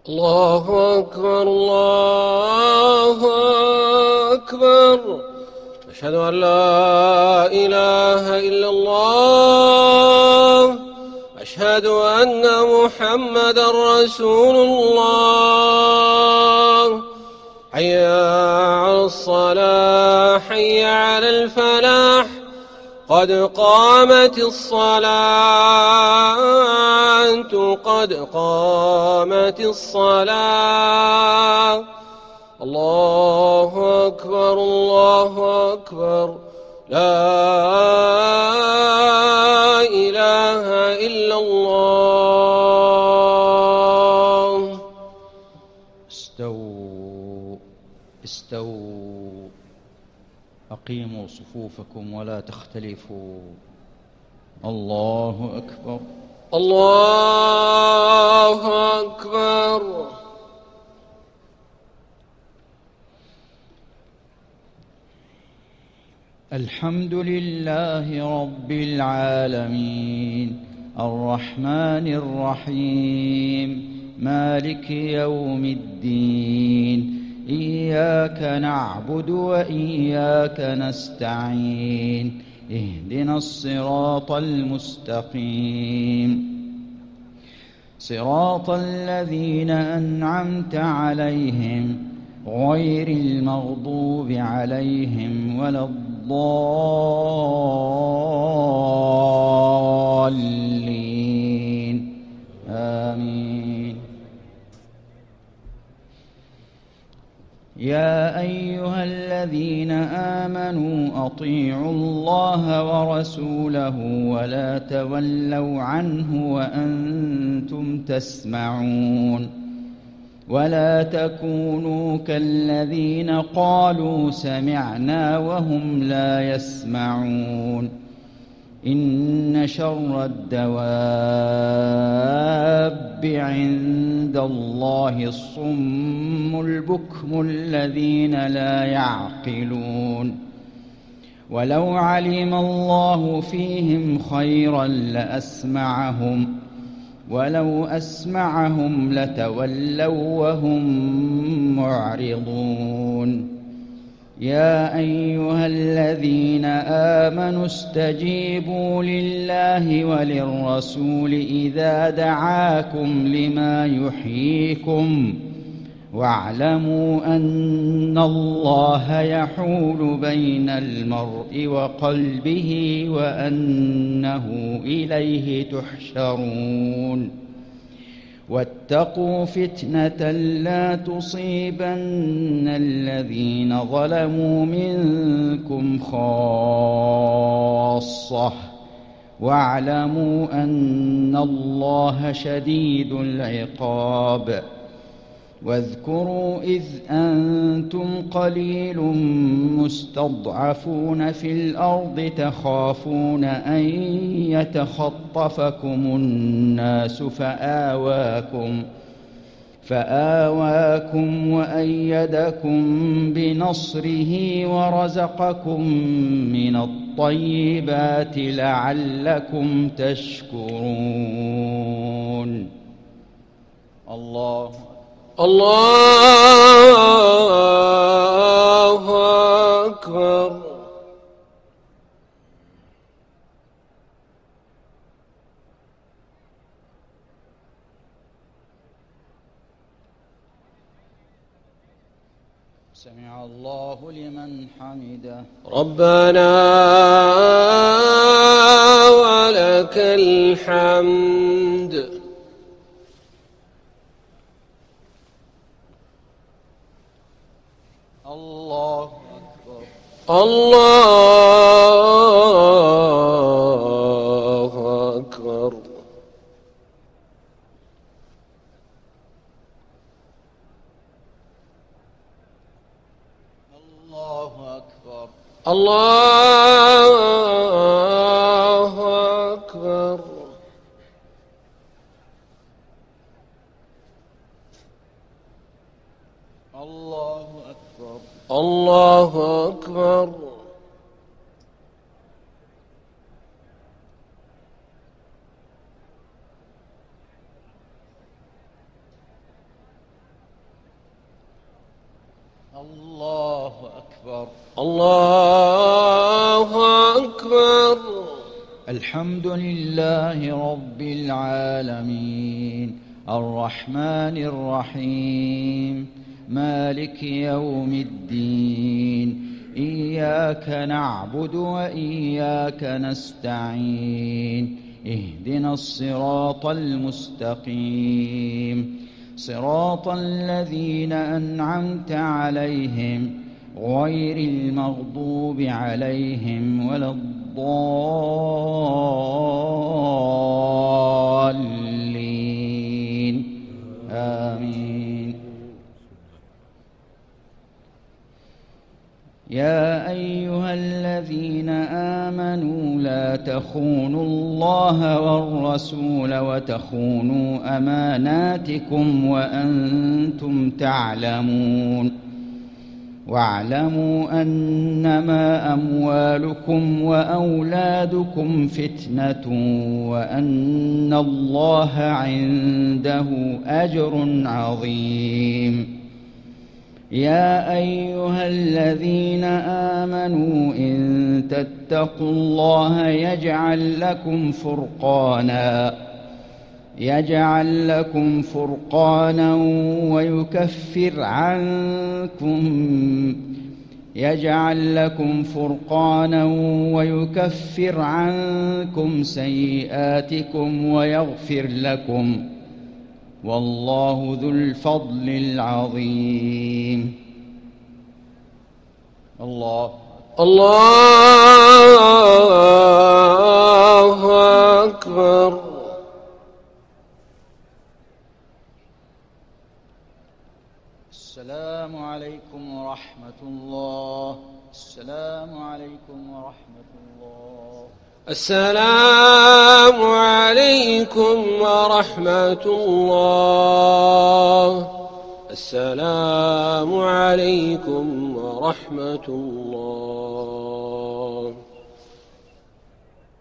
الله أكبر الله أكبر. أشهد أن لا إله إلا الله. أشهد أن محمدا رسول الله. حي على الصلاة حي على الفلاح. قد قامت الصلاة قد قامت الصلاة. الله أكبر الله أكبر. لا إله إلا الله. استووا استووا، أقيموا صفوفكم ولا تختلفوا. الله أكبر الله أكبر. الحمد لله رب العالمين، الرحمن الرحيم، مالك يوم الدين. إياك نعبد وإياك نستعين، اهدنا الصراط المستقيم، صراط الذين أنعمت عليهم غير المغضوب عليهم ولا الضالين. آمين. يا أيها الذين آمنوا أطيعوا الله ورسوله ولا تولوا عنه وأنتم تسمعون، ولا تكونوا كالذين قالوا سمعنا وهم لا يسمعون. إن شر الدواب عند الله الصم البكم الذين لا يعقلون. ولو علم الله فيهم خيرا لأسمعهم، ولو أسمعهم لتولوا وهم معرضون. يا أيها الذين آمنوا استجيبوا لله وللرسول إذا دعاكم لما يحييكم، واعلموا أن الله يحول بين المرء وقلبه وأنه إليه تحشرون. واتقوا فتنة لا تصيبن الذين ظلموا منكم خاصة، واعلموا أن الله شديد العقاب. واذكروا إذ أنتم قليل مستضعفون في الأرض تخافون أن يتخطفكم الناس فآواكم وأيدكم بنصره ورزقكم من الطيبات لعلكم تشكرون. الله أكبر. سمع الله لمن حمده. ربنا ولك الحمد. الله أكبر الله أكبر. الله أكبر الله أكبر. الله أكبر الله أكبر. الله أكبر. الله أكبر. الحمد لله رب العالمين الرحمن الرحيم مالك يوم الدين إياك نعبد وإياك نستعين اهدنا الصراط المستقيم صراط الذين أنعمت عليهم غير المغضوب عليهم ولا الضالين آمين. يا أيها الذين آمنوا لا تخونوا الله والرسول وتخونوا أماناتكم وأنتم تعلمون واعلموا أنما أموالكم وأولادكم فتنة وأن الله عنده أجر عظيم. يا أيها الذين آمنوا إن تتقوا الله يجعل لكم فرقانا ويكفر عنكم سيئاتكم ويغفر لكم والله ذو الفضل العظيم. الله أكبر. السلام عليكم ورحمة الله. السلام عليكم ورحمة الله. السلام عليكم ورحمة الله. السلام عليكم ورحمة الله.